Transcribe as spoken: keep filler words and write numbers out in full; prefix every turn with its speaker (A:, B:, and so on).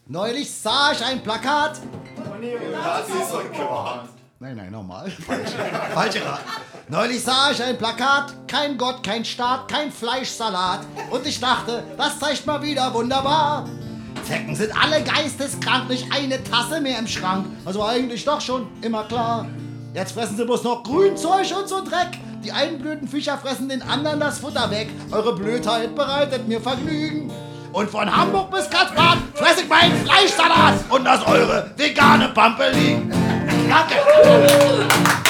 A: Neulich sah ich ein Plakat.
B: Nazis und gewarnt.
A: Nein, nein, nochmal. Falsch. Falsche Rat. Neulich sah ich ein Plakat. Kein Gott, kein Staat, kein Fleischsalat. Und ich dachte, das zeigt mal wieder wunderbar. Zecken sind alle geisteskrank, nicht eine Tasse mehr im Schrank. Also eigentlich doch schon immer klar. Jetzt fressen sie bloß noch Grünzeug und so Dreck. Die einen blöden Viecher fressen den anderen das Futter weg. Eure Blödheit bereitet mir Vergnügen. Und von Hamburg bis Karlsbad fress ich meinen Fleischsalat und das eure vegane Pampelin. Danke.